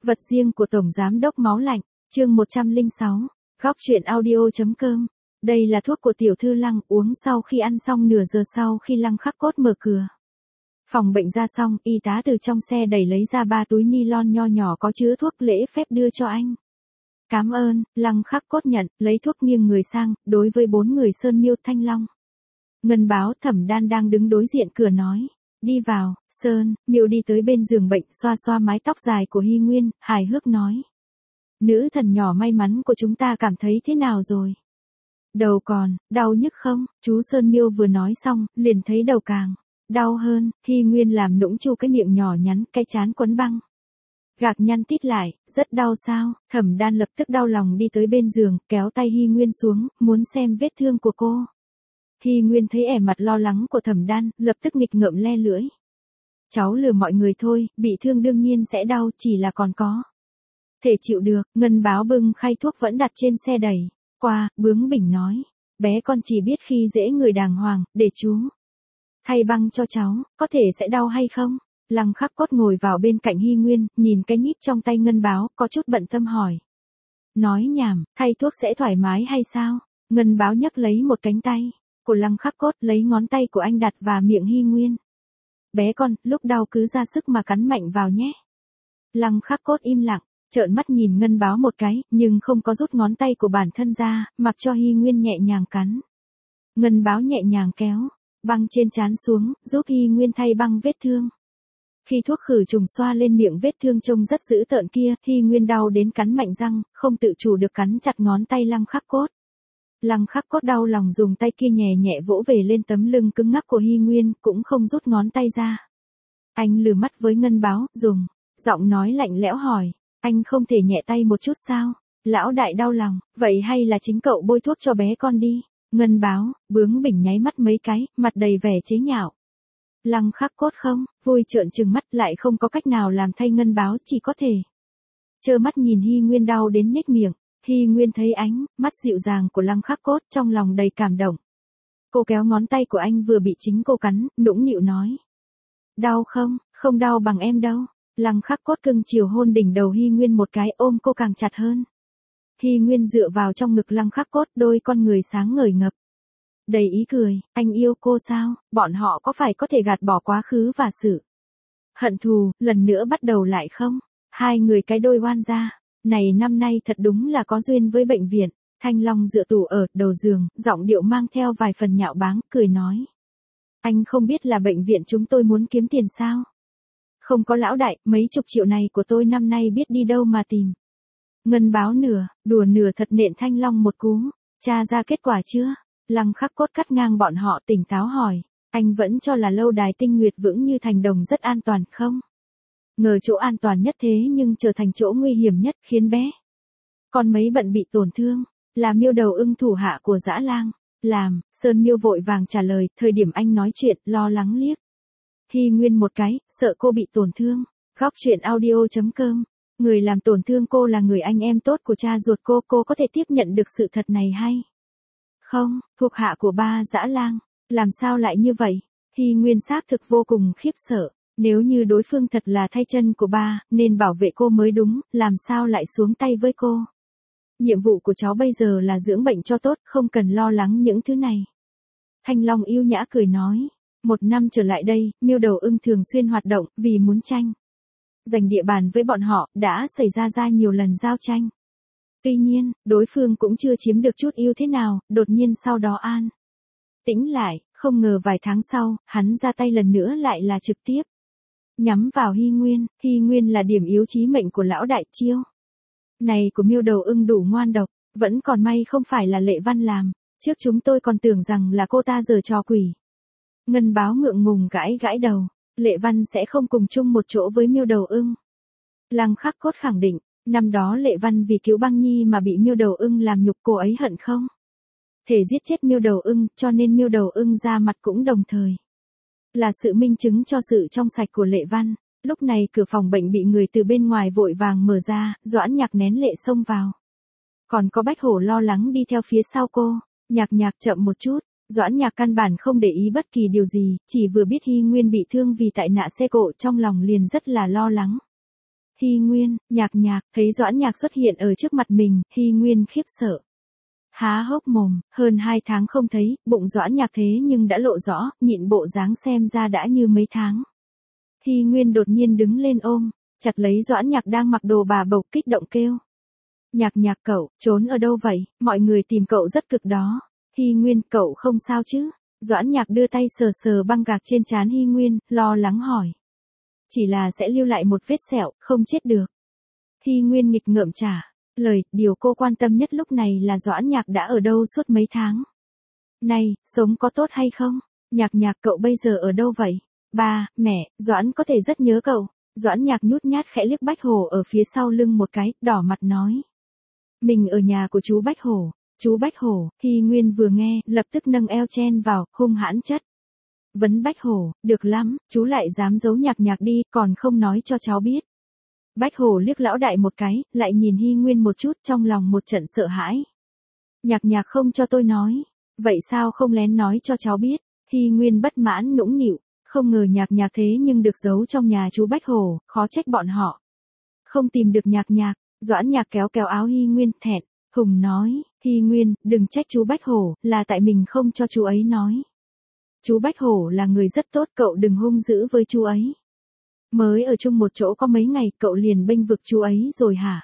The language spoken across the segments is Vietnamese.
Vật riêng của Tổng Giám đốc Máu Lạnh, chương 106, góc truyện audio.com. Đây là thuốc của tiểu thư Lăng, uống sau khi ăn xong nửa giờ sau khi Lăng Khắc Cốt mở cửa phòng bệnh ra xong, y tá từ trong xe đẩy lấy ra 3 túi ni lon nho nhỏ có chứa thuốc lễ phép đưa cho anh. Cảm ơn, Lăng Khắc Cốt nhận, lấy thuốc nghiêng người sang, đối với 4 người Sơn Miêu Thanh Long. Ngân Báo Thẩm Đan đang đứng đối diện cửa nói. Đi vào, Sơn Miêu đi tới bên giường bệnh, xoa xoa mái tóc dài của Hy Nguyên, hài hước nói. Nữ thần nhỏ may mắn của chúng ta cảm thấy thế nào rồi? Đầu còn, đau nhức không? Chú Sơn Miêu vừa nói xong, liền thấy đầu càng đau hơn. Hy Nguyên làm nũng chu cái miệng nhỏ nhắn, cái trán quấn băng gạc nhăn tít lại, rất đau sao? Thẩm Đan lập tức đau lòng đi tới bên giường, kéo tay Hy Nguyên xuống, muốn xem vết thương của cô. Hy Nguyên thấy ẻ mặt lo lắng của Thẩm Đan, lập tức nghịch ngợm le lưỡi. Cháu lừa mọi người thôi, bị thương đương nhiên sẽ đau, chỉ là còn có thể chịu được. Ngân Báo bưng khay thuốc vẫn đặt trên xe đẩy qua, bướng bỉnh nói. Bé con chỉ biết khi dễ người đàng hoàng, để chú thay băng cho cháu, có thể sẽ đau hay không? Lăng Khắc Cốt ngồi vào bên cạnh Hy Nguyên, nhìn cái nhíp trong tay Ngân Báo, có chút bận tâm hỏi. Nói nhảm, thay thuốc sẽ thoải mái hay sao? Ngân Báo nhấc lấy một cánh tay của Lăng Khắc Cốt, lấy ngón tay của anh đặt vào miệng Hy Nguyên. Bé con, lúc đau cứ ra sức mà cắn mạnh vào nhé. Lăng Khắc Cốt im lặng, trợn mắt nhìn Ngân Báo một cái, nhưng không có rút ngón tay của bản thân ra, mặc cho Hy Nguyên nhẹ nhàng cắn. Ngân Báo nhẹ nhàng kéo băng trên trán xuống, giúp Hy Nguyên thay băng vết thương. Khi thuốc khử trùng xoa lên miệng vết thương trông rất dữ tợn kia, Hy Nguyên đau đến cắn mạnh răng, không tự chủ được cắn chặt ngón tay Lăng Khắc Cốt. Lăng Khắc Cốt đau lòng dùng tay kia nhẹ nhẹ vỗ về lên tấm lưng cứng ngắc của Hy Nguyên, cũng không rút ngón tay ra. Anh lừ mắt với Ngân Báo, dùng giọng nói lạnh lẽo hỏi, anh không thể nhẹ tay một chút sao? Lão đại đau lòng, vậy hay là chính cậu bôi thuốc cho bé con đi? Ngân Báo bướng bỉnh nháy mắt mấy cái, mặt đầy vẻ chế nhạo. Lăng Khắc Cốt không vui trợn trừng mắt, lại không có cách nào làm thay Ngân Báo, chỉ có thể trơ mắt nhìn Hy Nguyên đau đến nhếch miệng. Hy Nguyên thấy ánh mắt dịu dàng của Lăng Khắc Cốt, trong lòng đầy cảm động. Cô kéo ngón tay của anh vừa bị chính cô cắn, nũng nịu nói. Đau không? Không đau bằng em đâu. Lăng Khắc Cốt cưng chiều hôn đỉnh đầu Hy Nguyên một cái, ôm cô càng chặt hơn. Hy Nguyên dựa vào trong ngực Lăng Khắc Cốt, đôi con người sáng ngời ngập đầy ý cười. Anh yêu cô sao? Bọn họ có phải có thể gạt bỏ quá khứ và sự hận thù, lần nữa bắt đầu lại không? Hai người cái đôi oan gia này năm nay thật đúng là có duyên với bệnh viện. Thanh Long dựa tủ ở đầu giường, giọng điệu mang theo vài phần nhạo báng, cười nói. Anh không biết là bệnh viện chúng tôi muốn kiếm tiền sao? Không có lão đại, mấy chục triệu này của tôi năm nay biết đi đâu mà tìm. Ngân Báo nửa đùa nửa thật nện Thanh Long một cú. Tra ra kết quả chưa? Lăng Khắc Cốt cắt ngang bọn họ, tỉnh táo hỏi. Anh vẫn cho là lâu đài Tinh Nguyệt vững như thành đồng rất an toàn không? Ngờ chỗ an toàn nhất thế nhưng trở thành chỗ nguy hiểm nhất, khiến bé con mấy bận bị tổn thương. Là Miêu Đầu Ưng thủ hạ của Dã Lang làm. Sơn Miêu vội vàng trả lời, thời điểm anh nói chuyện, lo lắng liếc Hy Nguyên một cái, sợ cô bị tổn thương. Góc truyện audio.com. Người làm tổn thương cô là người anh em tốt của cha ruột cô có thể tiếp nhận được sự thật này hay không? Thuộc hạ của ba Dã Lang, làm sao lại như vậy? Hy Nguyên xác thực vô cùng khiếp sợ. Nếu như đối phương thật là thay chân của ba, nên bảo vệ cô mới đúng, làm sao lại xuống tay với cô? Nhiệm vụ của cháu bây giờ là dưỡng bệnh cho tốt, không cần lo lắng những thứ này. Thanh Long yêu nhã cười nói. Một năm trở lại đây, Miêu Đầu Ưng thường xuyên hoạt động, vì muốn tranh giành địa bàn với bọn họ, đã xảy ra nhiều lần giao tranh. Tuy nhiên, đối phương cũng chưa chiếm được chút ưu thế nào, đột nhiên sau đó an tĩnh lại, không ngờ vài tháng sau, hắn ra tay lần nữa lại là trực tiếp nhắm vào Hy Nguyên. Hy Nguyên là điểm yếu chí mệnh của lão đại, chiêu này của Miêu Đầu Ưng đủ ngoan độc, vẫn còn may không phải là Lệ Văn làm, trước chúng tôi còn tưởng rằng là cô ta giở trò quỷ. Ngân Báo ngượng ngùng gãi đầu, Lệ Văn sẽ không cùng chung một chỗ với Miêu Đầu Ưng. Lăng Khắc Cốt khẳng định, năm đó Lệ Văn vì cứu Băng Nhi mà bị Miêu Đầu Ưng làm nhục, cô ấy hận không thể giết chết Miêu Đầu Ưng, cho nên Miêu Đầu Ưng ra mặt cũng đồng thời là sự minh chứng cho sự trong sạch của Lệ Văn. Lúc này cửa phòng bệnh bị người từ bên ngoài vội vàng mở ra, Doãn Nhạc nén lệ xông vào. Còn có Bách Hổ lo lắng đi theo phía sau cô. Nhạc chậm một chút. Doãn Nhạc căn bản không để ý bất kỳ điều gì, chỉ vừa biết Hy Nguyên bị thương vì tại nạn xe cộ, trong lòng liền rất là lo lắng. Hy Nguyên, Nhạc Nhạc, thấy Doãn Nhạc xuất hiện ở trước mặt mình, Hy Nguyên khiếp sợ. Há hốc mồm, hơn 2 tháng không thấy, bụng Doãn Nhạc thế nhưng đã lộ rõ, nhịn bộ dáng xem ra đã như mấy tháng. Hy Nguyên đột nhiên đứng lên ôm, chặt lấy Doãn Nhạc đang mặc đồ bà bầu, kích động kêu. Nhạc Nhạc cậu, trốn ở đâu vậy, mọi người tìm cậu rất cực đó. Hy Nguyên, cậu không sao chứ? Doãn Nhạc đưa tay sờ sờ băng gạc trên trán Hy Nguyên, lo lắng hỏi. Chỉ là sẽ lưu lại một vết sẹo, không chết được. Hy Nguyên nghịch ngợm trả lời, điều cô quan tâm nhất lúc này là Doãn Nhạc đã ở đâu suốt mấy tháng. Này, sống có tốt hay không? Nhạc Nhạc cậu bây giờ ở đâu vậy? Ba, mẹ, Doãn có thể rất nhớ cậu. Doãn Nhạc nhút nhát khẽ liếc Bách Hổ ở phía sau lưng một cái, đỏ mặt nói. Mình ở nhà của chú Bách Hổ. Chú Bách Hổ, Hy Nguyên vừa nghe, lập tức nâng eo chen vào, hung hãn chất. Vấn Bách Hổ, được lắm, chú lại dám giấu Nhạc Nhạc đi, còn không nói cho cháu biết. Bách Hổ liếc lão đại một cái, lại nhìn Hy Nguyên một chút, trong lòng một trận sợ hãi. Nhạc Nhạc không cho tôi nói, vậy sao không lén nói cho cháu biết? Hy Nguyên bất mãn nũng nịu, không ngờ Nhạc Nhạc thế nhưng được giấu trong nhà chú Bách Hổ, khó trách bọn họ. Không tìm được Nhạc Nhạc, Doãn Nhạc kéo kéo áo Hy Nguyên, thẹn, hùng nói, Hy Nguyên, đừng trách chú Bách Hổ, là tại mình không cho chú ấy nói. Chú Bách Hổ là người rất tốt, cậu đừng hung dữ với chú ấy. Mới ở chung một chỗ có mấy ngày, cậu liền bênh vực chú ấy rồi hả?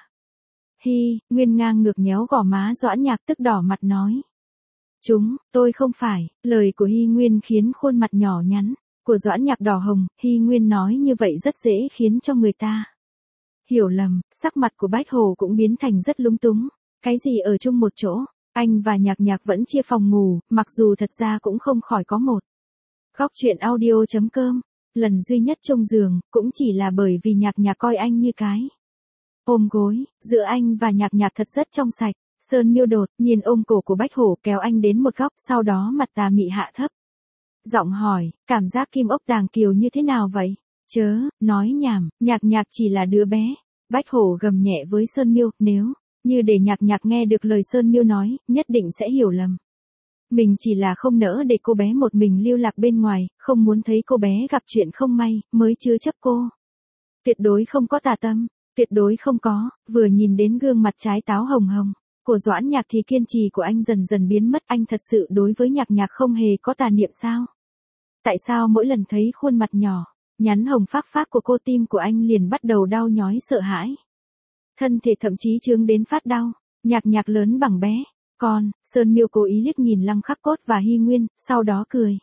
Hy Nguyên ngang ngược nhéo gò má Doãn Nhạc, tức đỏ mặt nói. Tôi không phải, lời của Hy Nguyên khiến khuôn mặt nhỏ nhắn của Doãn Nhạc đỏ hồng, Hy Nguyên nói như vậy rất dễ khiến cho người ta hiểu lầm, sắc mặt của Bách Hổ cũng biến thành rất lúng túng. Cái gì ở chung một chỗ, anh và Nhạc Nhạc vẫn chia phòng ngủ, mặc dù thật ra cũng không khỏi có một. Góc truyện audio.com, lần duy nhất chung giường, cũng chỉ là bởi vì Nhạc Nhạc coi anh như cái ôm gối, giữa anh và Nhạc Nhạc thật rất trong sạch. Sơn Miêu đột nhìn ôm cổ của Bách Hổ, kéo anh đến một góc, sau đó mặt tà mị hạ thấp. Giọng hỏi, cảm giác kim ốc đàng kiều như thế nào vậy? Chớ, nói nhảm, Nhạc Nhạc chỉ là đứa bé. Bách Hổ gầm nhẹ với Sơn Miêu, nếu như để Nhạc Nhạc nghe được lời Sơn Miêu nói, nhất định sẽ hiểu lầm. Mình chỉ là không nỡ để cô bé một mình lưu lạc bên ngoài, không muốn thấy cô bé gặp chuyện không may, mới chứa chấp cô. Tuyệt đối không có tà tâm, tuyệt đối không có. Vừa nhìn đến gương mặt trái táo hồng hồng của Doãn Nhạc thì kiên trì của anh dần dần biến mất. Anh thật sự đối với Nhạc Nhạc không hề có tà niệm sao? Tại sao mỗi lần thấy khuôn mặt nhỏ nhắn hồng phác phác của cô, tim của anh liền bắt đầu đau nhói sợ hãi. Thân thể thậm chí chướng đến phát đau. Nhạc Nhạc lớn bằng bé con. Sơn Miêu cố ý liếc nhìn Lăng Khắc Cốt và Hy Nguyên, sau đó cười.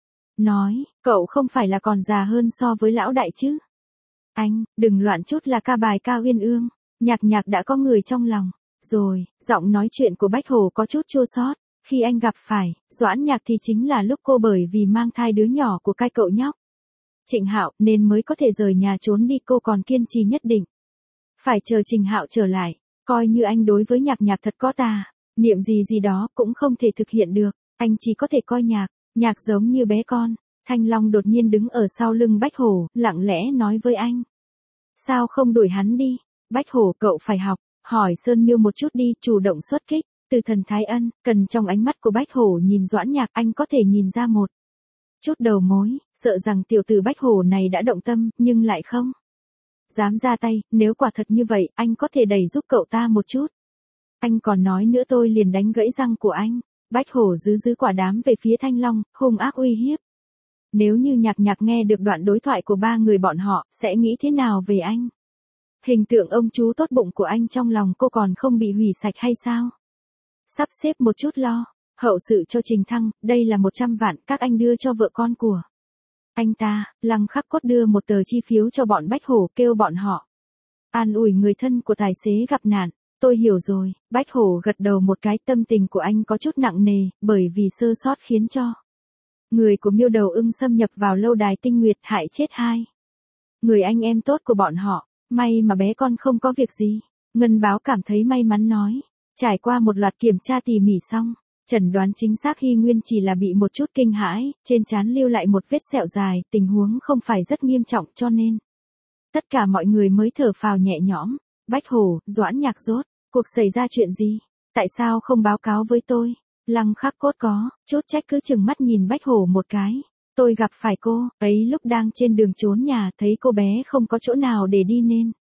Nói, cậu không phải là còn già hơn so với lão đại chứ? Anh, đừng loạn chút là ca bài Cao Uyên Ương. Nhạc Nhạc đã có người trong lòng rồi. Giọng nói chuyện của Bách Hổ có chút chua xót. Khi anh gặp phải Doãn Nhạc thì chính là lúc cô bởi vì mang thai đứa nhỏ của cái cậu nhóc Trịnh Hạo nên mới có thể rời nhà trốn đi. Cô còn kiên trì nhất định phải chờ Trịnh Hạo trở lại. Coi như anh đối với Nhạc Nhạc thật có tà niệm gì gì đó cũng không thể thực hiện được. Anh chỉ có thể coi Nhạc Nhạc giống như bé con. Thanh Long đột nhiên đứng ở sau lưng Bách Hổ, lặng lẽ nói với anh. Sao không đuổi hắn đi? Bách Hổ, cậu phải học hỏi Sơn Miêu một chút đi, chủ động xuất kích. Từ Thần Thái Ân, cần trong ánh mắt của Bách Hổ nhìn Doãn Nhạc, anh có thể nhìn ra một chút đầu mối, sợ rằng tiểu tử Bách Hổ này đã động tâm, nhưng lại không dám ra tay. Nếu quả thật như vậy, anh có thể đẩy giúp cậu ta một chút. Anh còn nói nữa tôi liền đánh gãy răng của anh. Bách Hổ giữ quả đám về phía Thanh Long, hung ác uy hiếp. Nếu như Nhạc Nhạc nghe được đoạn đối thoại của ba người bọn họ, sẽ nghĩ thế nào về anh? Hình tượng ông chú tốt bụng của anh trong lòng cô còn không bị hủy sạch hay sao? Sắp xếp một chút lo hậu sự cho Trình Thăng, đây là 100 vạn các anh đưa cho vợ con của anh ta. Lăng Khắc Cốt đưa một tờ chi phiếu cho bọn Bách Hổ, kêu bọn họ an ủi người thân của tài xế gặp nạn. Tôi hiểu rồi. Bách Hổ gật đầu một cái. Tâm tình của anh có chút nặng nề, bởi vì sơ sót khiến cho người của Miêu Đầu Ưng xâm nhập vào lâu đài Tinh Nguyệt, hại chết hai người anh em tốt của bọn họ. May mà bé con không có việc gì. Ngân Báo cảm thấy may mắn nói. Trải qua một loạt kiểm tra tỉ mỉ xong, chẩn đoán chính xác Hy Nguyên chỉ là bị một chút kinh hãi, trên trán lưu lại một vết sẹo dài, tình huống không phải rất nghiêm trọng, cho nên tất cả mọi người mới thở phào nhẹ nhõm. Bách Hổ, Doãn Nhạc rốt cuộc xảy ra chuyện gì? Tại sao không báo cáo với tôi? Lăng Khắc Cốt có chút trách cứ chừng mắt nhìn Bách Hổ một cái. Tôi gặp phải cô ấy lúc đang trên đường trốn nhà, thấy cô bé không có chỗ nào để đi nên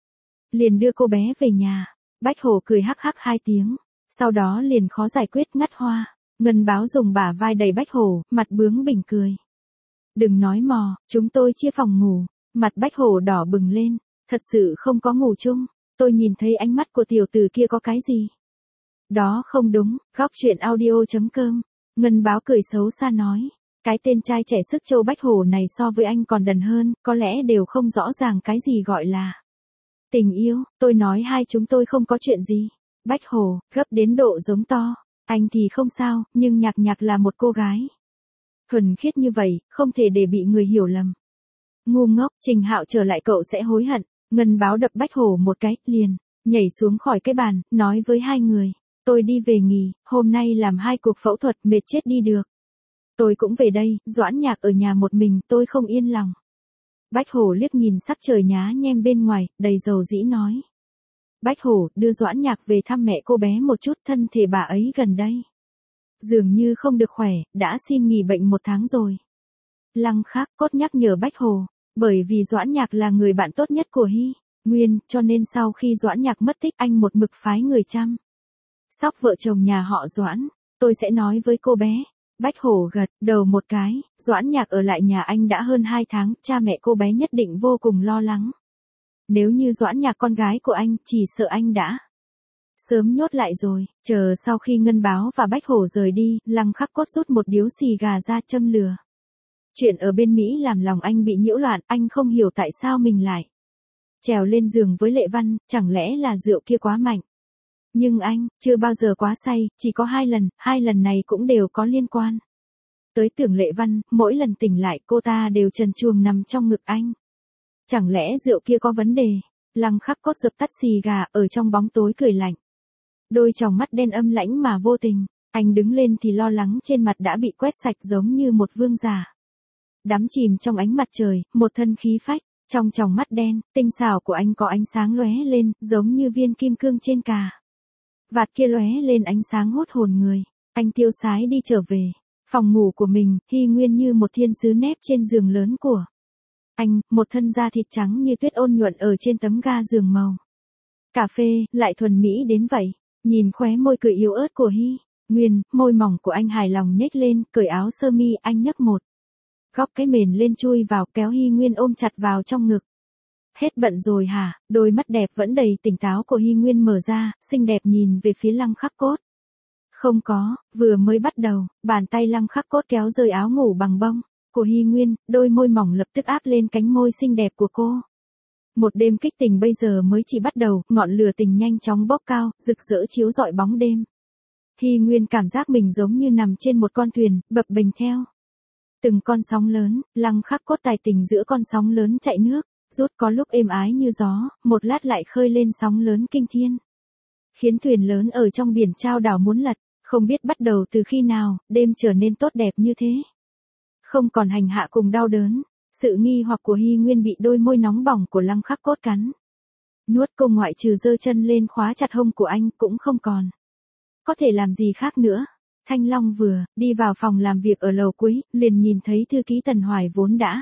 liền đưa cô bé về nhà. Bách Hổ cười hắc hắc 2 tiếng, sau đó liền khó giải quyết ngắt hoa. Ngân Báo dùng bả vai đẩy Bách Hổ, mặt bướng bỉnh cười. Đừng nói mò, chúng tôi chia phòng ngủ. Mặt Bách Hổ đỏ bừng lên, thật sự không có ngủ chung. Tôi nhìn thấy ánh mắt của tiểu tử kia có cái gì? Đó không đúng. Góc chuyện audio.com. Ngân Báo cười xấu xa nói. Cái tên trai trẻ sức châu Bách Hổ này so với anh còn đần hơn, có lẽ đều không rõ ràng cái gì gọi là tình yêu. Tôi nói hai chúng tôi không có chuyện gì. Bách Hổ, gấp đến độ giống to. Anh thì không sao, nhưng Nhạc Nhạc là một cô gái thuần khiết như vậy, không thể để bị người hiểu lầm. Ngu ngốc, Trình Hạo trở lại cậu sẽ hối hận. Ngân Báo đập Bách Hổ một cái, liền nhảy xuống khỏi cái bàn, nói với hai người. Tôi đi về nghỉ, hôm nay làm 2 cuộc phẫu thuật, mệt chết đi được. Tôi cũng về đây, Doãn Nhạc ở nhà một mình, tôi không yên lòng. Bách Hổ liếc nhìn sắc trời nhá nhem bên ngoài, đầy dầu dĩ nói. Bách Hổ, đưa Doãn Nhạc về thăm mẹ cô bé một chút, thân thể bà ấy gần đây dường như không được khỏe, đã xin nghỉ bệnh 1 tháng rồi. Lăng Khắc Cốt nhắc nhở Bách Hổ, bởi vì Doãn Nhạc là người bạn tốt nhất của Hy Nguyên, cho nên sau khi Doãn Nhạc mất tích anh một mực phái người chăm sóc vợ chồng nhà họ Doãn. Tôi sẽ nói với cô bé. Bách Hổ gật đầu một cái. Doãn Nhạc ở lại nhà anh đã hơn 2 tháng, cha mẹ cô bé nhất định vô cùng lo lắng. Nếu như Doãn Nhạc con gái của anh, chỉ sợ anh đã sớm nhốt lại rồi. Chờ sau khi Ngân Báo và Bách Hổ rời đi, Lăng Khắc Cốt rút một điếu xì gà ra châm lửa. Chuyện ở bên Mỹ làm lòng anh bị nhiễu loạn, anh không hiểu tại sao mình lại trèo lên giường với Lệ Văn, chẳng lẽ là rượu kia quá mạnh. Nhưng anh, chưa bao giờ quá say, chỉ có 2 lần này cũng đều có liên quan tới Tưởng Lệ Văn, mỗi lần tỉnh lại cô ta đều trần truồng nằm trong ngực anh. Chẳng lẽ rượu kia có vấn đề? Lăng Khắc Cốt dập tắt xì gà, ở trong bóng tối cười lạnh. Đôi tròng mắt đen âm lãnh mà vô tình, anh đứng lên thì lo lắng trên mặt đã bị quét sạch giống như một vương giả. Đắm chìm trong ánh mặt trời, một thân khí phách, trong tròng mắt đen, tinh xảo của anh có ánh sáng lóe lên, giống như viên kim cương trên cà vạt kia lóe lên ánh sáng hút hồn người. Anh tiêu sái đi trở về phòng ngủ của mình, Hy Nguyên như một thiên sứ nép trên giường lớn của anh, một thân da thịt trắng như tuyết ôn nhuận ở trên tấm ga giường màu cà phê, lại thuần mỹ đến vậy. Nhìn khóe môi cười yếu ớt của Hy Nguyên, môi mỏng của anh hài lòng nhếch lên, cởi áo sơ mi, anh nhấc một góc cái mền lên chui vào, kéo Hy Nguyên ôm chặt vào trong ngực. Hết bận rồi hả? Đôi mắt đẹp vẫn đầy tỉnh táo của Hy Nguyên mở ra, xinh đẹp nhìn về phía Lăng Khắc Cốt. Không có, vừa mới bắt đầu, bàn tay Lăng Khắc Cốt kéo rơi áo ngủ bằng bông của Hy Nguyên, đôi môi mỏng lập tức áp lên cánh môi xinh đẹp của cô. Một đêm kích tình bây giờ mới chỉ bắt đầu, ngọn lửa tình nhanh chóng bốc cao, rực rỡ chiếu rọi bóng đêm. Hy Nguyên cảm giác mình giống như nằm trên một con thuyền, bập bềnh theo từng con sóng lớn. Lăng Khắc Cốt tài tình giữa con sóng lớn chạy nước rút, có lúc êm ái như gió, một lát lại khơi lên sóng lớn kinh thiên, khiến thuyền lớn ở trong biển chao đảo muốn lật. Không biết bắt đầu từ khi nào, đêm trở nên tốt đẹp như thế. Không còn hành hạ cùng đau đớn. Sự nghi hoặc của Hy Nguyên bị đôi môi nóng bỏng của Lăng Khắc Cốt cắn nuốt, cô ngoại trừ giơ chân lên khóa chặt hông của anh cũng không còn có thể làm gì khác nữa. Thanh Long vừa đi vào phòng làm việc ở lầu cuối, liền nhìn thấy thư ký Tần Hoài vốn đã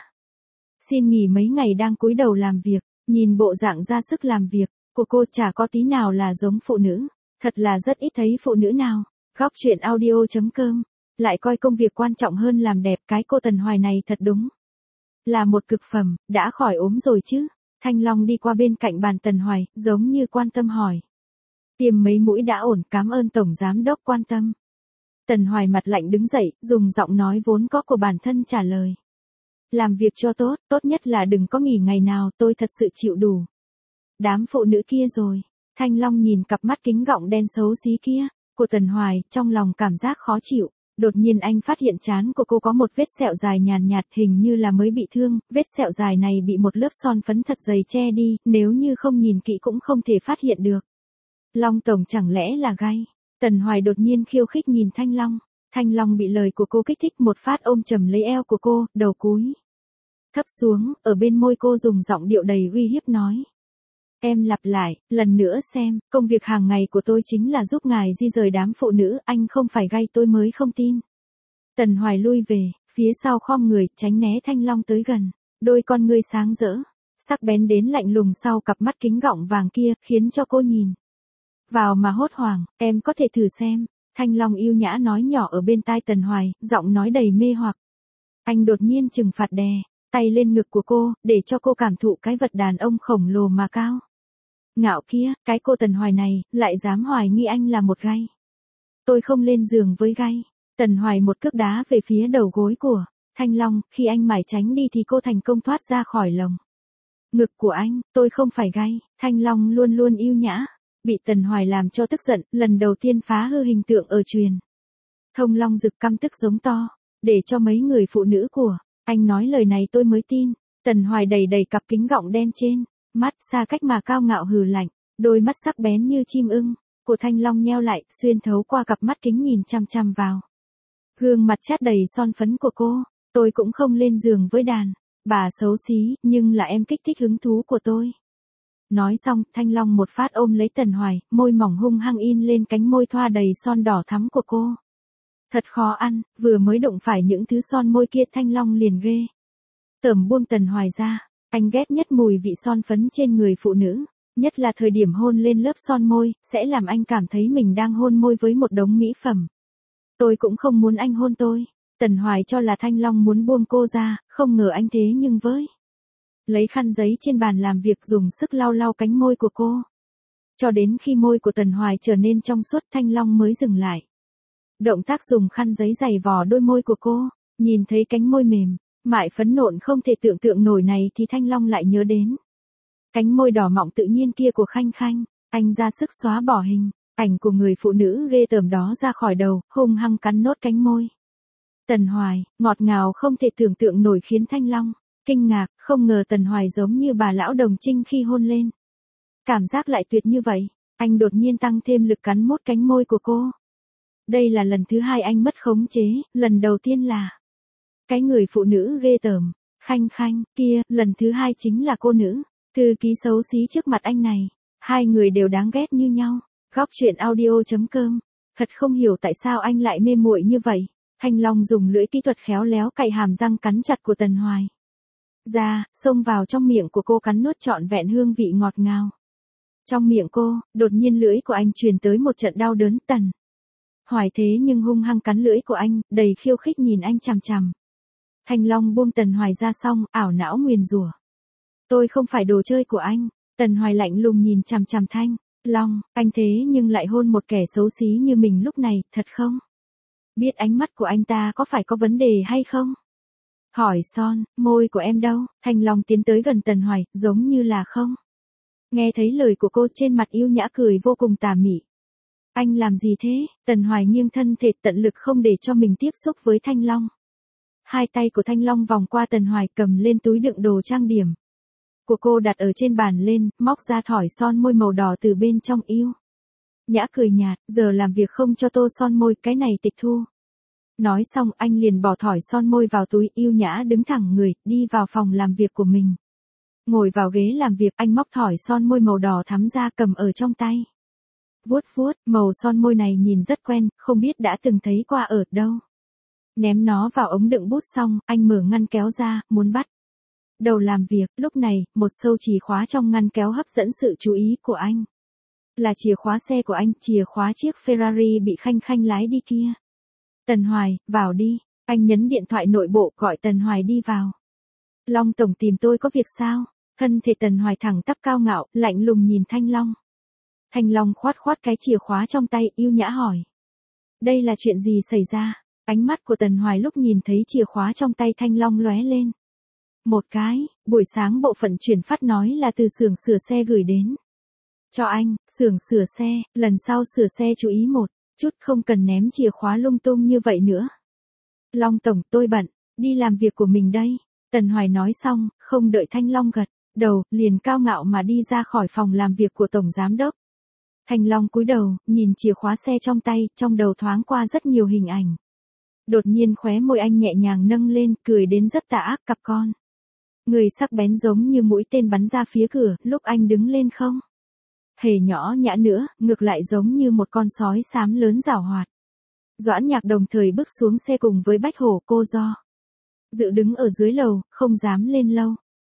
xin nghỉ mấy ngày đang cúi đầu làm việc. Nhìn bộ dạng ra sức làm việc của cô chả có tí nào là giống phụ nữ. Thật là rất ít thấy phụ nữ nào. Góc chuyện audio.com lại coi công việc quan trọng hơn làm đẹp. Cái cô Tần Hoài này thật đúng là một cực phẩm. Đã khỏi ốm rồi chứ? Thanh Long đi qua bên cạnh bàn Tần Hoài, giống như quan tâm hỏi. Tiêm mấy mũi đã ổn, cảm ơn Tổng Giám Đốc quan tâm. Tần Hoài mặt lạnh đứng dậy, dùng giọng nói vốn có của bản thân trả lời. Làm việc cho tốt, tốt nhất là đừng có nghỉ ngày nào, tôi thật sự chịu đủ đám phụ nữ kia rồi. Thanh Long nhìn cặp mắt kính gọng đen xấu xí kia của Tần Hoài, trong lòng cảm giác khó chịu. Đột nhiên anh phát hiện trán của cô có một vết sẹo dài nhàn nhạt, hình như là mới bị thương. Vết sẹo dài này bị một lớp son phấn thật dày che đi, nếu như không nhìn kỹ cũng không thể phát hiện được. Long Tổng chẳng lẽ là gay? Tần Hoài đột nhiên khiêu khích nhìn Thanh Long. Thanh Long bị lời của cô kích thích, một phát ôm chầm lấy eo của cô, đầu cúi thấp xuống, ở bên môi cô dùng giọng điệu đầy uy hiếp nói. Em lặp lại, lần nữa xem, công việc hàng ngày của tôi chính là giúp ngài di rời đám phụ nữ, anh không phải gay tôi mới không tin. Tần Hoài lui về, phía sau khom người, tránh né Thanh Long tới gần, đôi con ngươi sáng rỡ. sắc bén đến lạnh lùng sau cặp mắt kính gọng vàng kia, khiến cho cô nhìn vào mà hốt hoảng. Em có thể thử xem. Thanh Long yêu nhã nói nhỏ ở bên tai Tần Hoài, giọng nói đầy mê hoặc. Anh đột nhiên trừng phạt đè tay lên ngực của cô, để cho cô cảm thụ cái vật đàn ông khổng lồ mà cao ngạo kia. Cái cô Tần Hoài này, lại dám hoài nghi anh là một gay. Tôi không lên giường với gay. Tần Hoài một cước đá về phía đầu gối của Thanh Long, khi anh mải tránh đi thì cô thành công thoát ra khỏi lồng ngực của anh. Tôi không phải gay. Thanh Long luôn luôn yêu nhã. Bị Tần Hoài làm cho tức giận, lần đầu tiên phá hư hình tượng ở truyền thông Long Dực, căm tức giống to, để cho mấy người phụ nữ của anh nói lời này tôi mới tin. Tần Hoài đầy đầy cặp kính gọng đen trên mắt, xa cách mà cao ngạo hừ lạnh, đôi mắt sắc bén như chim ưng của Thanh Long nheo lại, xuyên thấu qua cặp mắt kính nhìn chăm chăm vào gương mặt chát đầy son phấn của cô. Tôi cũng không lên giường với đàn bà xấu xí, nhưng là em kích thích hứng thú của tôi. Nói xong, Thanh Long một phát ôm lấy Tần Hoài, môi mỏng hung hăng in lên cánh môi thoa đầy son đỏ thắm của cô. Thật khó ăn, vừa mới đụng phải những thứ son môi kia Thanh Long liền ghê tởm buông Tần Hoài ra. Anh ghét nhất mùi vị son phấn trên người phụ nữ, nhất là thời điểm hôn lên lớp son môi, sẽ làm anh cảm thấy mình đang hôn môi với một đống mỹ phẩm. Tôi cũng không muốn anh hôn tôi. Tần Hoài cho là Thanh Long muốn buông cô ra, không ngờ anh thế nhưng với lấy khăn giấy trên bàn làm việc dùng sức lau lau cánh môi của cô. Cho đến khi môi của Tần Hoài trở nên trong suốt, Thanh Long mới dừng lại động tác dùng khăn giấy giày vò đôi môi của cô. Nhìn thấy cánh môi mềm mại phấn nộn không thể tưởng tượng nổi này thì Thanh Long lại nhớ đến cánh môi đỏ mọng tự nhiên kia của Khanh Khanh. Anh ra sức xóa bỏ hình ảnh của người phụ nữ ghê tởm đó ra khỏi đầu, hung hăng cắn nốt cánh môi Tần Hoài, ngọt ngào không thể tưởng tượng nổi, khiến Thanh Long kinh ngạc, không ngờ Tần Hoài giống như bà lão đồng trinh khi hôn lên. Cảm giác lại tuyệt như vậy. Anh đột nhiên tăng thêm lực cắn mốt cánh môi của cô. Đây là lần thứ hai anh mất khống chế, lần đầu tiên là cái người phụ nữ ghê tởm, Khanh Khanh kia, lần thứ hai chính là cô nữ thư ký xấu xí trước mặt anh này. Hai người đều đáng ghét như nhau. Góc truyện audio.com. Thật không hiểu tại sao anh lại mê muội như vậy. Thanh Long dùng lưỡi kỹ thuật khéo léo cạy hàm răng cắn chặt của Tần Hoài ra, xông vào trong miệng của cô, cắn nuốt trọn vẹn hương vị ngọt ngào trong miệng cô. Đột nhiên lưỡi của anh truyền tới một trận đau đớn. Tần Hoài thế nhưng hung hăng cắn lưỡi của anh, đầy khiêu khích nhìn anh chằm chằm. Thanh Long buông Tần Hoài ra xong, ảo não nguyền rủa. Tôi không phải đồ chơi của anh. Tần Hoài lạnh lùng nhìn chằm chằm Thanh Long, anh thế nhưng lại hôn một kẻ xấu xí như mình lúc này, thật không? Biết ánh mắt của anh ta có phải có vấn đề hay không? Hỏi son, môi của em đâu? Thanh Long tiến tới gần Tần Hoài, giống như là không nghe thấy lời của cô, trên mặt yêu nhã cười vô cùng tà mị. Anh làm gì thế? Tần Hoài nghiêng thân thể tận lực không để cho mình tiếp xúc với Thanh Long. Hai tay của Thanh Long vòng qua Tần Hoài, cầm lên túi đựng đồ trang điểm của cô đặt ở trên bàn lên, móc ra thỏi son môi màu đỏ từ bên trong. Yêu nhã cười nhạt, giờ làm việc không cho tô son môi, cái này tịch thu. Nói xong anh liền bỏ thỏi son môi vào túi. Yêu nhã đứng thẳng người, đi vào phòng làm việc của mình. Ngồi vào ghế làm việc, anh móc thỏi son môi màu đỏ thắm ra, cầm ở trong tay. Vuốt vuốt, màu son môi này nhìn rất quen, không biết đã từng thấy qua ở đâu. Ném nó vào ống đựng bút xong, anh mở ngăn kéo ra, muốn bắt đầu làm việc. Lúc này, một sâu chìa khóa trong ngăn kéo hấp dẫn sự chú ý của anh. Là chìa khóa xe của anh, chìa khóa chiếc Ferrari bị Khanh Khanh lái đi kia. Tần Hoài, vào đi. Anh nhấn điện thoại nội bộ gọi Tần Hoài đi vào. Long tổng tìm tôi có việc sao? Thân thể Tần Hoài thẳng tắp cao ngạo, lạnh lùng nhìn Thanh Long. Thanh Long khoát khoát cái chìa khóa trong tay, yêu nhã hỏi. Đây là chuyện gì xảy ra? Ánh mắt của Tần Hoài lúc nhìn thấy chìa khóa trong tay Thanh Long lóe lên một cái. Buổi sáng bộ phận chuyển phát nói là từ xưởng sửa xe gửi đến cho anh. Xưởng sửa xe, lần sau sửa xe chú ý một chút, không cần ném chìa khóa lung tung như vậy nữa. Long tổng, tôi bận, đi làm việc của mình đây. Tần Hoài nói xong, không đợi Thanh Long gật đầu, liền cao ngạo mà đi ra khỏi phòng làm việc của tổng giám đốc. Thanh Long cúi đầu, nhìn chìa khóa xe trong tay, trong đầu thoáng qua rất nhiều hình ảnh. Đột nhiên khóe môi anh nhẹ nhàng nâng lên, cười đến rất tà ác. Cặp con người sắc bén giống như mũi tên bắn ra phía cửa. Lúc anh đứng lên không hề nhỏ nhã nữa, ngược lại giống như một con sói xám lớn giảo hoạt. Doãn Nhạc đồng thời bước xuống xe cùng với Bách Hổ. Cô do dự đứng ở dưới lầu, không dám lên lâu.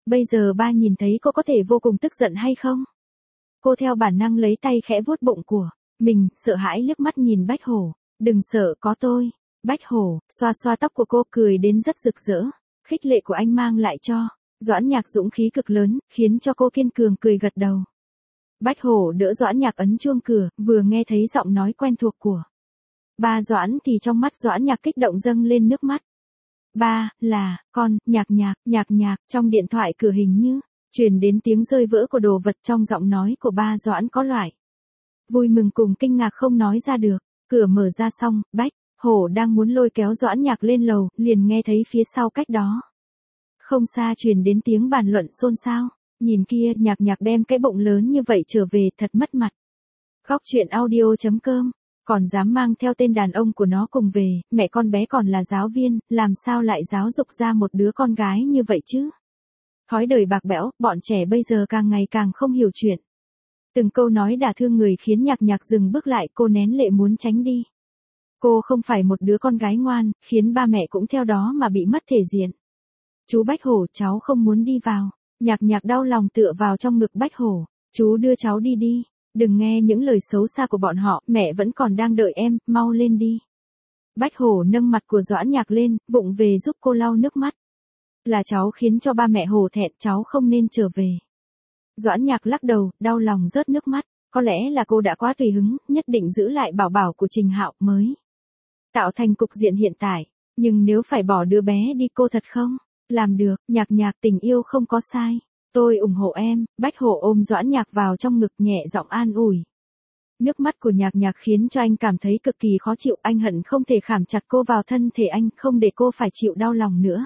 Bây giờ ba nhìn thấy cô có thể vô cùng tức giận hay không? Cô theo bản năng lấy tay khẽ vuốt bụng của mình, sợ hãi liếc mắt nhìn Bách Hổ. Đừng sợ, có tôi. Bách Hổ xoa xoa tóc của cô, cười đến rất rực rỡ. Khích lệ của anh mang lại cho Doãn Nhạc dũng khí cực lớn, khiến cho cô kiên cường cười gật đầu. Bách Hổ đỡ Doãn Nhạc ấn chuông cửa, vừa nghe thấy giọng nói quen thuộc của ba Doãn thì trong mắt Doãn Nhạc kích động dâng lên nước mắt. Ba, là, con, Nhạc, trong điện thoại cửa hình như truyền đến tiếng rơi vỡ của đồ vật, trong giọng nói của ba Doãn có loại vui mừng cùng kinh ngạc không nói ra được. Cửa mở ra xong, Bách Hổ đang muốn lôi kéo Doãn Nhạc lên lầu, liền nghe thấy phía sau cách đó không xa truyền đến tiếng bàn luận xôn xao. Nhìn kia, Nhạc đem cái bụng lớn như vậy trở về, thật mất mặt. Góc truyện audio.com, còn dám mang theo tên đàn ông của nó cùng về, mẹ con bé còn là giáo viên, làm sao lại giáo dục ra một đứa con gái như vậy chứ? Thói đời bạc bẽo, bọn trẻ bây giờ càng ngày càng không hiểu chuyện. Từng câu nói đả thương người khiến Nhạc dừng bước lại, cô nén lệ muốn tránh đi. Cô không phải một đứa con gái ngoan, khiến ba mẹ cũng theo đó mà bị mất thể diện. Chú Bách Hổ, cháu không muốn đi vào. Nhạc đau lòng tựa vào trong ngực Bách Hổ. Chú đưa cháu đi đi. Đừng nghe những lời xấu xa của bọn họ, mẹ vẫn còn đang đợi em, mau lên đi. Bách Hổ nâng mặt của Doãn Nhạc lên, vụng về giúp cô lau nước mắt. Là cháu khiến cho ba mẹ hổ thẹn, cháu không nên trở về. Doãn Nhạc lắc đầu, đau lòng rớt nước mắt. Có lẽ là cô đã quá tùy hứng, nhất định giữ lại bảo bảo của Trình Hạo mới tạo thành cục diện hiện tại. Nhưng nếu phải bỏ đứa bé đi, cô thật không làm được. Nhạc, tình yêu không có sai. Tôi ủng hộ em. Bách Hổ ôm Doãn Nhạc vào trong ngực, nhẹ giọng an ủi. Nước mắt của Nhạc khiến cho anh cảm thấy cực kỳ khó chịu. Anh hận không thể khảm chặt cô vào thân thể anh, không để cô phải chịu đau lòng nữa.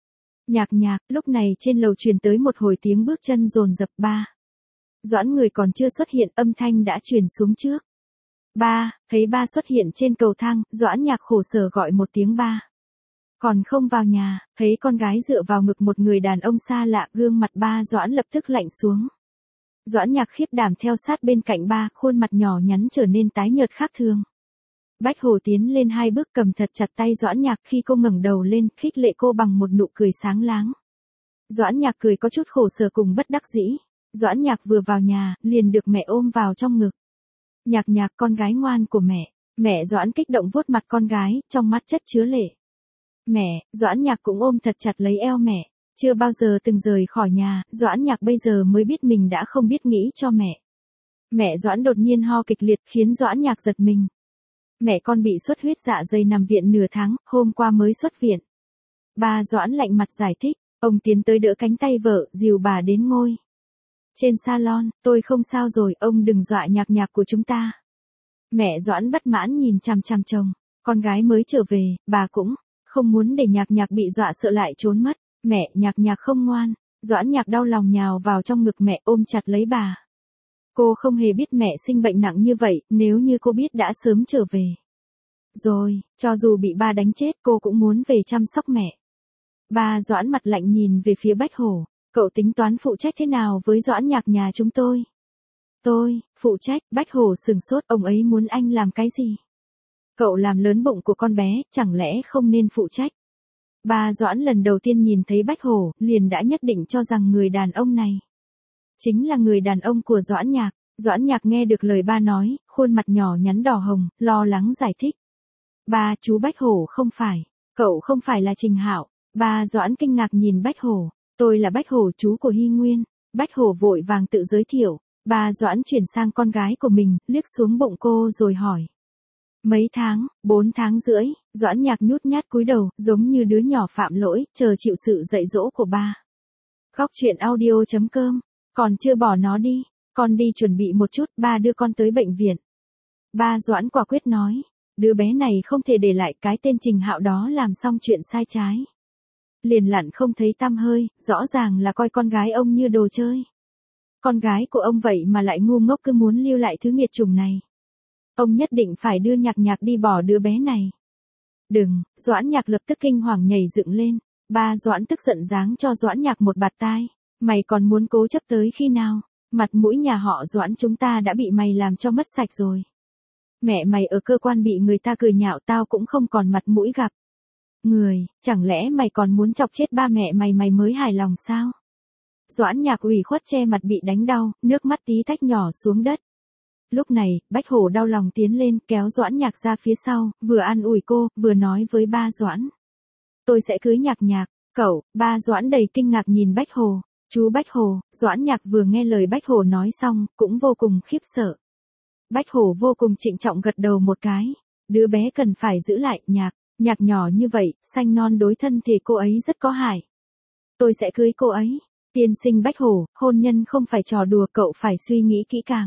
Nhạc, lúc này trên lầu truyền tới một hồi tiếng bước chân dồn dập. Ba Doãn người còn chưa xuất hiện, âm thanh đã truyền xuống trước. Ba, thấy ba xuất hiện trên cầu thang, Doãn Nhạc khổ sở gọi một tiếng ba. Còn không vào nhà, thấy con gái dựa vào ngực một người đàn ông xa lạ, gương mặt ba Doãn lập tức lạnh xuống. Doãn Nhạc khiếp đảm theo sát bên cạnh ba, khuôn mặt nhỏ nhắn trở nên tái nhợt khác thường. Bách Hổ tiến lên 2 bước, cầm thật chặt tay Doãn Nhạc, khi cô ngẩng đầu lên, khích lệ cô bằng một nụ cười sáng láng. Doãn Nhạc cười có chút khổ sở cùng bất đắc dĩ. Doãn Nhạc vừa vào nhà, liền được mẹ ôm vào trong ngực. Nhạc, con gái ngoan của mẹ. Mẹ Doãn kích động vuốt mặt con gái, trong mắt chất chứa lệ. Mẹ, Doãn Nhạc cũng ôm thật chặt lấy eo mẹ. Chưa bao giờ từng rời khỏi nhà, Doãn Nhạc bây giờ mới biết mình đã không biết nghĩ cho mẹ. Mẹ Doãn đột nhiên ho kịch liệt, khiến Doãn Nhạc giật mình. Mẹ con bị xuất huyết dạ dày, nằm viện nửa tháng, hôm qua mới xuất viện. Ba Doãn lạnh mặt giải thích. Ông tiến tới đỡ cánh tay vợ, dìu bà đến ngôi trên salon. Tôi không sao rồi, ông đừng dọa Nhạc của chúng ta. Mẹ Doãn bất mãn nhìn chằm chằm chồng. Con gái mới trở về, bà cũng không muốn để Nhạc bị dọa sợ lại trốn mất. Mẹ, Nhạc không ngoan. Doãn Nhạc đau lòng nhào vào trong ngực mẹ, ôm chặt lấy bà. Cô không hề biết mẹ sinh bệnh nặng như vậy, nếu như cô biết đã sớm trở về rồi, cho dù bị ba đánh chết, cô cũng muốn về chăm sóc mẹ. Ba Doãn mặt lạnh nhìn về phía Bách Hổ. Cậu tính toán phụ trách thế nào với Doãn Nhạc nhà chúng tôi? Tôi, phụ trách. Bách Hổ sừng sốt, ông ấy muốn anh làm cái gì? Cậu làm lớn bụng của con bé, chẳng lẽ không nên phụ trách? Ba Doãn lần đầu tiên nhìn thấy Bách Hổ, liền đã nhất định cho rằng người đàn ông này chính là người đàn ông của Doãn Nhạc. Doãn Nhạc nghe được lời ba nói, khuôn mặt nhỏ nhắn đỏ hồng, lo lắng giải thích. Ba, chú Bách Hổ không phải. Cậu không phải là Trình Hạo. Ba Doãn kinh ngạc nhìn Bách Hổ. Tôi là Bách Hổ, chú của Hy Nguyên. Bách Hổ vội vàng tự giới thiệu. Ba Doãn chuyển sang con gái của mình, liếc xuống bụng cô rồi hỏi. Mấy tháng? 4 tháng rưỡi. Doãn Nhạc nhút nhát cúi đầu, giống như đứa nhỏ phạm lỗi, chờ chịu sự dạy dỗ của ba. Góc truyện audio.com. Còn chưa bỏ nó đi. Con đi chuẩn bị một chút, ba đưa con tới bệnh viện. Ba Doãn quả quyết nói. Đứa bé này không thể để lại, cái tên Trình Hạo đó làm xong chuyện sai trái liền lặn không thấy tăm hơi, rõ ràng là coi con gái ông như đồ chơi. Con gái của ông vậy mà lại ngu ngốc cứ muốn lưu lại thứ nghiệt chủng này. Ông nhất định phải đưa Nhạc đi bỏ đứa bé này. Đừng, Doãn Nhạc lập tức kinh hoàng nhảy dựng lên. Ba Doãn tức giận giáng cho Doãn Nhạc một bạt tai. Mày còn muốn cố chấp tới khi nào? Mặt mũi nhà họ Doãn chúng ta đã bị mày làm cho mất sạch rồi. Mẹ mày ở cơ quan bị người ta cười nhạo, tao cũng không còn mặt mũi gặp người, chẳng lẽ mày còn muốn chọc chết ba mẹ mày mới hài lòng sao? Doãn Nhạc ủy khuất che mặt bị đánh đau, nước mắt tí tách nhỏ xuống đất. Lúc này, Bách Hổ đau lòng tiến lên, kéo Doãn Nhạc ra phía sau, vừa an ủi cô, vừa nói với ba Doãn. Tôi sẽ cưới Nhạc Nhạc, cậu. Ba Doãn đầy kinh ngạc nhìn Bách Hổ. Chú Bách Hổ. Doãn Nhạc vừa nghe lời Bách Hổ nói xong, cũng vô cùng khiếp sợ. Bách Hổ vô cùng trịnh trọng gật đầu một cái. Đứa bé cần phải giữ lại. Nhạc nhỏ như vậy, xanh non đối thân thì cô ấy rất có hại. Tôi sẽ cưới cô ấy. Tiên sinh Bách Hổ, hôn nhân không phải trò đùa, cậu phải suy nghĩ kỹ càng.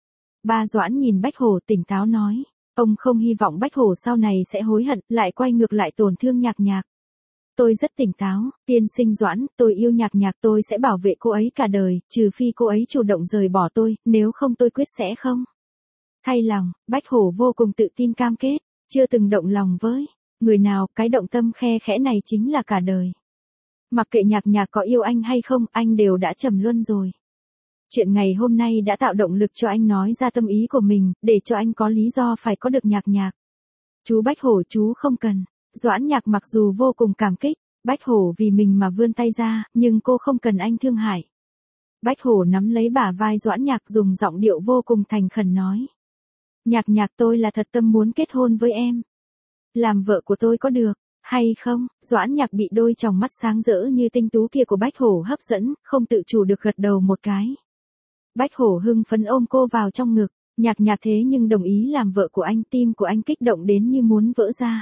Ba Doãn nhìn Bách Hổ tỉnh táo nói. Ông không hy vọng Bách Hổ sau này sẽ hối hận, lại quay ngược lại tổn thương Nhạc Nhạc. Tôi rất tỉnh táo, tiên sinh Doãn, tôi yêu Nhạc Nhạc, tôi sẽ bảo vệ cô ấy cả đời, trừ phi cô ấy chủ động rời bỏ tôi, nếu không tôi quyết sẽ không. Thay lòng, Bách Hổ vô cùng tự tin cam kết, chưa từng động lòng với người nào, cái động tâm khe khẽ này chính là cả đời. Mặc kệ Nhạc Nhạc có yêu anh hay không, anh đều đã trầm luân rồi. Chuyện ngày hôm nay đã tạo động lực cho anh nói ra tâm ý của mình, để cho anh có lý do phải có được Nhạc Nhạc. Chú Bách Hổ, chú không cần. Doãn Nhạc mặc dù vô cùng cảm kích, Bách Hổ vì mình mà vươn tay ra, nhưng cô không cần anh thương hại. Bách Hổ nắm lấy bả vai Doãn Nhạc dùng giọng điệu vô cùng thành khẩn nói. Nhạc Nhạc, tôi là thật tâm muốn kết hôn với em. Làm vợ của tôi có được hay không? Doãn Nhạc bị đôi tròng mắt sáng rỡ như tinh tú kia của Bách Hổ hấp dẫn, không tự chủ được gật đầu một cái. Bách Hổ hưng phấn ôm cô vào trong ngực. Nhạc Nhạc thế nhưng đồng ý làm vợ của anh, tim của anh kích động đến như muốn vỡ ra.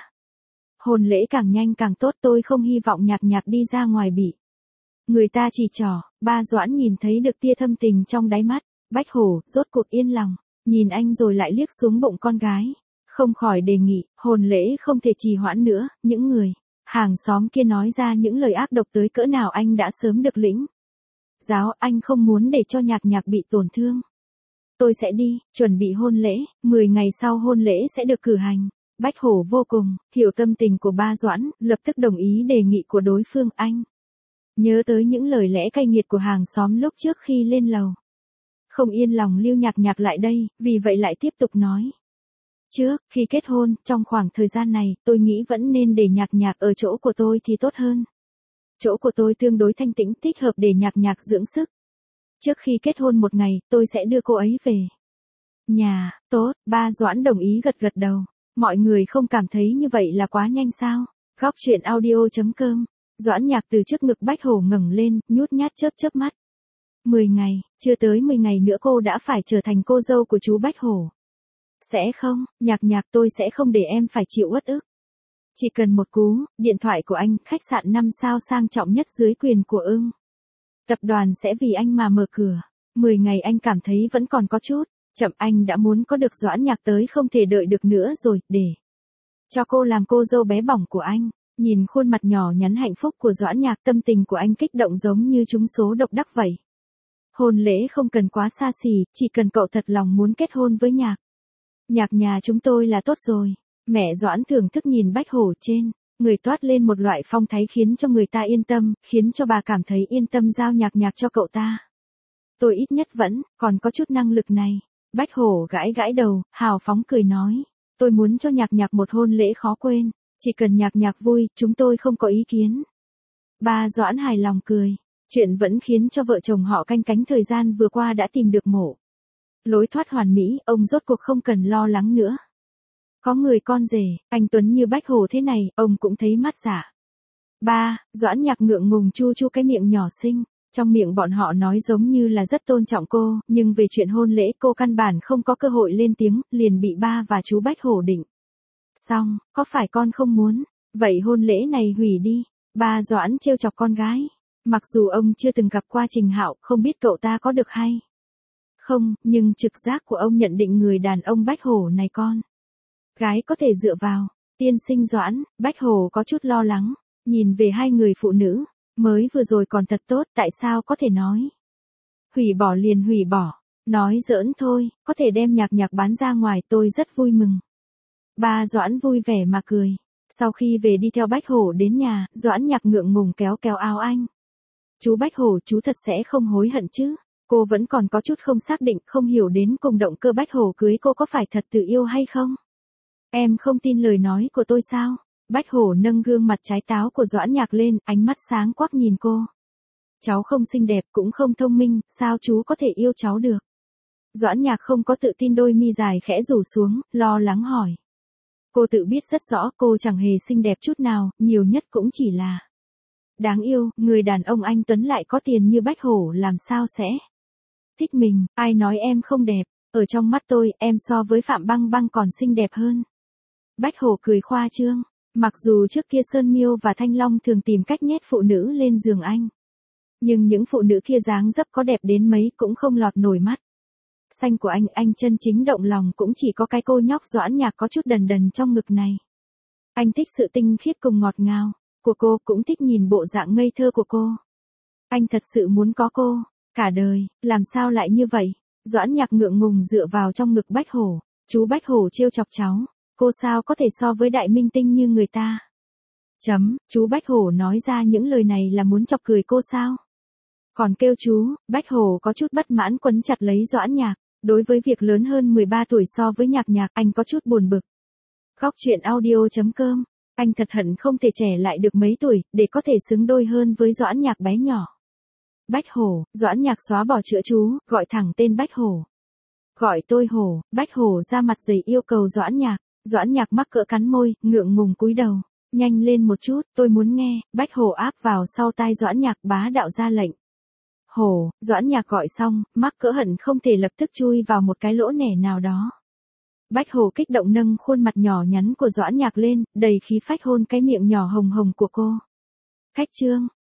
Hôn lễ càng nhanh càng tốt, tôi không hy vọng Nhạc Nhạc đi ra ngoài bị người ta chỉ trỏ. Ba Doãn nhìn thấy được tia thâm tình trong đáy mắt. Bách Hổ rốt cuộc yên lòng, nhìn anh rồi lại liếc xuống bụng con gái. Không khỏi đề nghị, hôn lễ không thể trì hoãn nữa, những người hàng xóm kia nói ra những lời ác độc tới cỡ nào anh đã sớm được lĩnh giáo, anh không muốn để cho Nhạc Nhạc bị tổn thương. Tôi sẽ đi, chuẩn bị hôn lễ, 10 ngày sau hôn lễ sẽ được cử hành. Bách Hổ vô cùng hiểu tâm tình của ba Doãn, lập tức đồng ý đề nghị của đối phương. Anh nhớ tới những lời lẽ cay nghiệt của hàng xóm lúc trước khi lên lầu. Không yên lòng lưu Nhạc Nhạc lại đây, vì vậy lại tiếp tục nói. Trước khi kết hôn, trong khoảng thời gian này, tôi nghĩ vẫn nên để Nhạc Nhạc ở chỗ của tôi thì tốt hơn. Chỗ của tôi tương đối thanh tĩnh, thích hợp để Nhạc Nhạc dưỡng sức. Trước khi kết hôn một ngày, tôi sẽ đưa cô ấy về nhà. Tốt. Ba Doãn đồng ý gật gật đầu. Mọi người không cảm thấy như vậy là quá nhanh sao? Góc truyện audio.com. Doãn Nhạc từ trước ngực Bách Hổ ngẩng lên, nhút nhát chớp chớp mắt. 10 ngày, chưa tới 10 ngày nữa cô đã phải trở thành cô dâu của chú Bách Hổ. Sẽ không, Nhạc Nhạc, tôi sẽ không để em phải chịu uất ức. Chỉ cần một cú điện thoại của anh, khách sạn 5 sao sang trọng nhất dưới quyền của Ưng tập đoàn sẽ vì anh mà mở cửa. 10 ngày anh cảm thấy vẫn còn có chút chậm, anh đã muốn có được Doãn Nhạc tới không thể đợi được nữa rồi, để cho cô làm cô dâu bé bỏng của anh. Nhìn khuôn mặt nhỏ nhắn hạnh phúc của Doãn Nhạc, tâm tình của anh kích động giống như trúng số độc đắc vậy. Hôn lễ không cần quá xa xỉ, chỉ cần cậu thật lòng muốn kết hôn với Nhạc Nhạc nhà chúng tôi là tốt rồi. Mẹ Doãn thưởng thức nhìn Bách Hổ trên người toát lên một loại phong thái khiến cho người ta yên tâm, khiến cho bà cảm thấy yên tâm giao Nhạc Nhạc cho cậu ta. Tôi ít nhất vẫn còn có chút năng lực này. Bách Hổ gãi gãi đầu, hào phóng cười nói. Tôi muốn cho Nhạc Nhạc một hôn lễ khó quên. Chỉ cần Nhạc Nhạc vui, chúng tôi không có ý kiến. Ba Doãn hài lòng cười. Chuyện vẫn khiến cho vợ chồng họ canh cánh thời gian vừa qua đã tìm được lối thoát hoàn mỹ, ông rốt cuộc không cần lo lắng nữa. Có người con rể, anh Tuấn như Bách Hổ thế này, ông cũng thấy mát dạ. Ba, Doãn Nhạc ngượng ngùng chu chu cái miệng nhỏ xinh. Trong miệng bọn họ nói giống như là rất tôn trọng cô, nhưng về chuyện hôn lễ cô căn bản không có cơ hội lên tiếng, liền bị ba và chú Bách Hổ định. Xong, có phải con không muốn? Vậy hôn lễ này hủy đi. Ba Doãn trêu chọc con gái. Mặc dù ông chưa từng gặp qua Trình Hạo, không biết cậu ta có được hay không, nhưng trực giác của ông nhận định người đàn ông Bách Hổ này con gái có thể dựa vào. Tiên sinh Doãn, Bách Hổ có chút lo lắng, nhìn về hai người phụ nữ, mới vừa rồi còn thật tốt, tại sao có thể nói hủy bỏ liền hủy bỏ, nói giỡn thôi, có thể đem Nhạc Nhạc bán ra ngoài, tôi rất vui mừng. Ba Doãn vui vẻ mà cười. Sau khi về đi theo Bách Hổ đến nhà, Doãn Nhạc ngượng ngùng kéo kéo áo anh. Chú Bách Hổ, chú thật sẽ không hối hận chứ? Cô vẫn còn có chút không xác định, không hiểu đến cùng động cơ Bách Hổ cưới cô có phải thật tự yêu hay không? Em không tin lời nói của tôi sao? Bách Hổ nâng gương mặt trái táo của Doãn Nhạc lên, ánh mắt sáng quắc nhìn cô. Cháu không xinh đẹp cũng không thông minh, sao chú có thể yêu cháu được? Doãn Nhạc không có tự tin, đôi mi dài khẽ rủ xuống, lo lắng hỏi. Cô tự biết rất rõ cô chẳng hề xinh đẹp chút nào, nhiều nhất cũng chỉ là đáng yêu, người đàn ông anh Tuấn lại có tiền như Bách Hổ làm sao sẽ thích mình, ai nói em không đẹp, ở trong mắt tôi, em so với Phạm Băng Băng còn xinh đẹp hơn. Bách Hổ cười khoa trương, mặc dù trước kia Sơn Miêu và Thanh Long thường tìm cách nhét phụ nữ lên giường anh. Nhưng những phụ nữ kia dáng dấp có đẹp đến mấy cũng không lọt nổi mắt xanh của anh chân chính động lòng cũng chỉ có cái cô nhóc Doãn Nhạc có chút đần đần trong ngực này. Anh thích sự tinh khiết cùng ngọt ngào của cô, cũng thích nhìn bộ dạng ngây thơ của cô. Anh thật sự muốn có cô, cả đời, làm sao lại như vậy? Doãn Nhạc ngượng ngùng dựa vào trong ngực Bách Hổ, chú Bách Hổ trêu chọc cháu, cô sao có thể so với đại minh tinh như người ta? Chú Bách Hổ nói ra những lời này là muốn chọc cười cô sao? Còn kêu chú, Bách Hổ có chút bất mãn quấn chặt lấy Doãn Nhạc, đối với việc lớn hơn 13 tuổi so với Nhạc Nhạc, anh có chút buồn bực. Góc truyện audio.com, anh thật hận không thể trẻ lại được mấy tuổi, để có thể xứng đôi hơn với Doãn Nhạc bé nhỏ. Bách Hổ, Doãn Nhạc xóa bỏ chữ chú, gọi thẳng tên Bách Hổ. Gọi tôi Hổ, Bách Hổ ra mặt dày yêu cầu Doãn Nhạc mắc cỡ cắn môi, ngượng ngùng cúi đầu. Nhanh lên một chút, tôi muốn nghe, Bách Hổ áp vào sau tai Doãn Nhạc bá đạo ra lệnh. Hổ, Doãn Nhạc gọi xong, mắc cỡ hận không thể lập tức chui vào một cái lỗ nẻ nào đó. Bách Hổ kích động nâng khuôn mặt nhỏ nhắn của Doãn Nhạc lên, đầy khí phách hôn cái miệng nhỏ hồng hồng của cô. Khách trương,